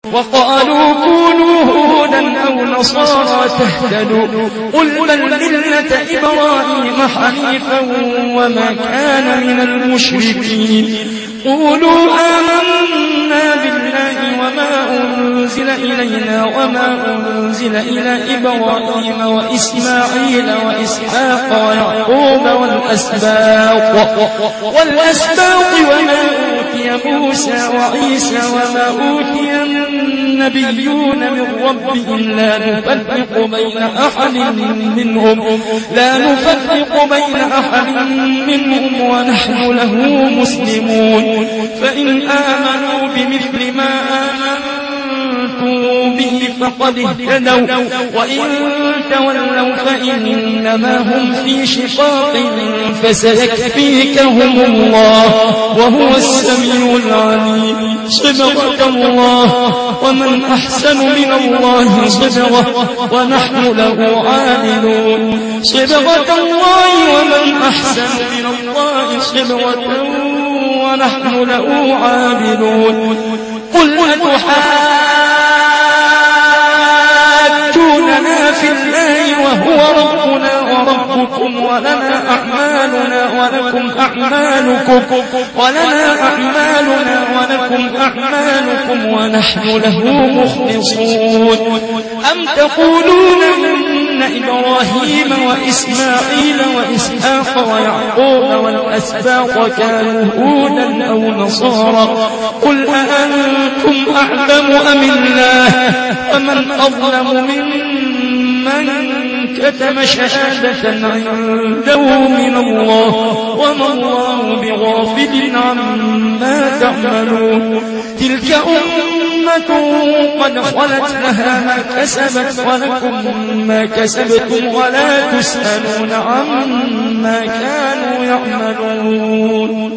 وقالوا كونوا هودا أو نصارى تهتدوا قل بل ملة إبراهيم حنيفا وما كان من المشركين قولوا آمنا بالله وما أنزل إلينا وما أنزل إلى إبراهيم وإسماعيل وإسحاق ويعقوب والأسباط وما أوتي موسى وعيسى وما أوتي النبيون من ربهم لا نفرق بين أحد منهم ونحن له مسلمون فإن آمنوا بمثل ما آمنتم به فقد اهتدوا وإن تولوا فإنما هم في شقاق فسيكفيكهم الله وهو السميع العليم صبغة الله ومن أحسن من الله صبغة ونحن له عابدون صبغة الله ومن أحسن من الله صبغة ونحن له عابدون قل أتحاجوننا في الله وهو ربنا وربكم ولنا أعمالنا ولكم أعمالكم ونحن له مخلصون أم تقولون إن إبراهيم وإسماعيل وإسحاق ويعقوب والأسباط كانوا هودا أو نصارى قل أأنتم أعلم أم الله فمن أظلم ممن كتم شهادة عنده من الله وما الله بغافل عما تعملون تلك أمة قد خلت لها ما كسبت ولكم ما كسبتم ولا تسألون عما كانوا يعملون